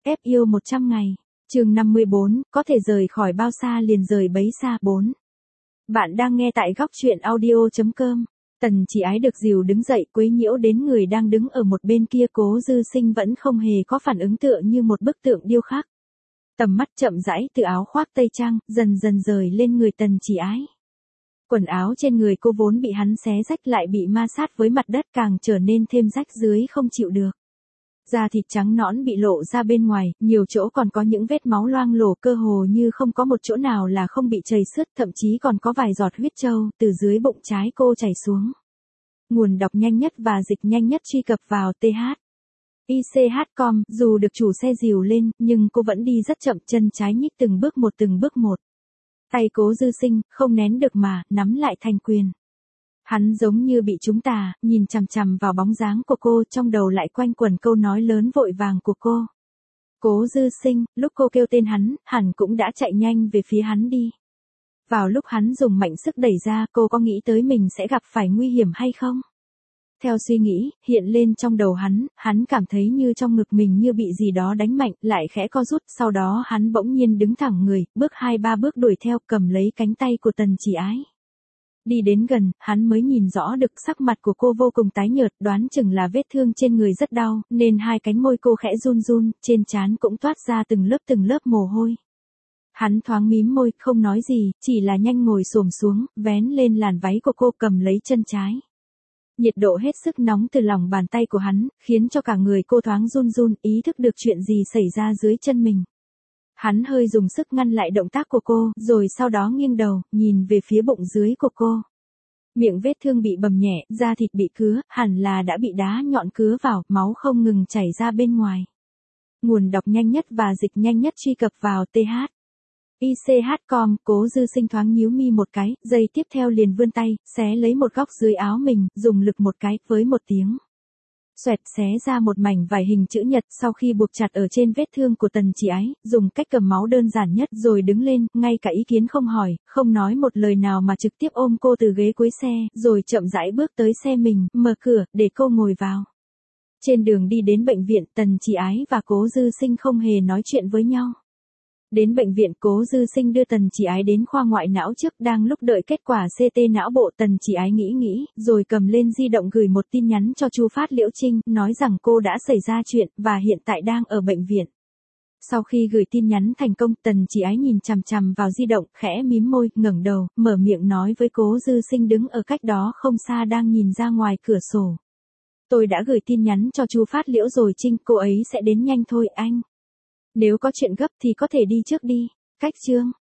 Ép yêu 100 ngày. Chương 54, có thể rời khỏi bao xa liền rời bấy xa 4. Bạn đang nghe tại góc truyện audio.com. Tần Chỉ Ái được dìu đứng dậy quấy nhiễu đến người đang đứng ở một bên kia. Cố Dư Sinh vẫn không hề có phản ứng, tựa như một bức tượng điêu khắc. Tầm mắt chậm rãi từ áo khoác tây trang, dần dần rời lên người Tần Chỉ Ái. Quần áo trên người cô vốn bị hắn xé rách lại bị ma sát với mặt đất, càng trở nên thêm rách dưới không chịu được. Da thịt trắng nõn bị lộ ra bên ngoài, nhiều chỗ còn có những vết máu loang lổ, cơ hồ như không có một chỗ nào là không bị trầy xước, thậm chí còn có vài giọt huyết trâu từ dưới bụng trái cô chảy xuống. Nguồn đọc nhanh nhất và dịch nhanh nhất truy cập vào th.ich.com. Dù được chủ xe dìu lên, nhưng cô vẫn đi rất chậm, chân trái nhích từng bước một. Tay Cố Dư Sinh không nén được mà nắm lại thành quyền. Hắn giống như bị trúng tà, nhìn chằm chằm vào bóng dáng của cô, trong đầu lại quanh quẩn câu nói lớn vội vàng của cô. Cố Dư Sinh, lúc cô kêu tên hắn, hẳn cũng đã chạy nhanh về phía hắn đi. Vào lúc hắn dùng mạnh sức đẩy ra, cô có nghĩ tới mình sẽ gặp phải nguy hiểm hay không? Theo suy nghĩ hiện lên trong đầu hắn cảm thấy như trong ngực mình như bị gì đó đánh mạnh, lại khẽ co rút, sau đó hắn bỗng nhiên đứng thẳng người, bước 2-3 bước đuổi theo, cầm lấy cánh tay của Tần Chỉ Ái. Đi đến gần, hắn mới nhìn rõ được sắc mặt của cô vô cùng tái nhợt, đoán chừng là vết thương trên người rất đau, nên hai cánh môi cô khẽ run run, trên trán cũng toát ra từng lớp mồ hôi. Hắn thoáng mím môi, không nói gì, chỉ là nhanh ngồi xổm xuống, vén lên làn váy của cô, cầm lấy chân trái. Nhiệt độ hết sức nóng từ lòng bàn tay của hắn, khiến cho cả người cô thoáng run run, ý thức được chuyện gì xảy ra dưới chân mình. Hắn hơi dùng sức ngăn lại động tác của cô, rồi sau đó nghiêng đầu, nhìn về phía bụng dưới của cô. Miệng vết thương bị bầm nhẹ, da thịt bị cứa, hẳn là đã bị đá nhọn cứa vào, máu không ngừng chảy ra bên ngoài. Nguồn đọc nhanh nhất và dịch nhanh nhất truy cập vào th.ich.com. Cố Dư Sinh thoáng nhíu mi một cái, giây tiếp theo liền vươn tay, xé lấy một góc dưới áo mình, dùng lực một cái, với một tiếng xoẹt, xé ra một mảnh vải hình chữ nhật. Sau khi buộc chặt ở trên vết thương của Tần Chỉ Ái, dùng cách cầm máu đơn giản nhất, rồi đứng lên, ngay cả ý kiến không hỏi, không nói một lời nào mà trực tiếp ôm cô từ ghế cuối xe, rồi chậm rãi bước tới xe mình, mở cửa, để cô ngồi vào. Trên đường đi đến bệnh viện, Tần Chỉ Ái và Cố Dư Sinh không hề nói chuyện với nhau. Đến bệnh viện, Cố Dư Sinh đưa Tần Chỉ Ái đến khoa ngoại não trước, đang lúc đợi kết quả CT não bộ, Tần Chỉ Ái nghĩ, rồi cầm lên di động gửi một tin nhắn cho Chu Phát Liễu Trinh, nói rằng cô đã xảy ra chuyện, và hiện tại đang ở bệnh viện. Sau khi gửi tin nhắn thành công, Tần Chỉ Ái nhìn chằm chằm vào di động, khẽ mím môi, ngẩng đầu, mở miệng nói với Cố Dư Sinh đứng ở cách đó không xa đang nhìn ra ngoài cửa sổ. Tôi đã gửi tin nhắn cho Chu Phát Liễu rồi Trinh, cô ấy sẽ đến nhanh thôi anh. Nếu có chuyện gấp thì có thể đi trước đi. Cách chương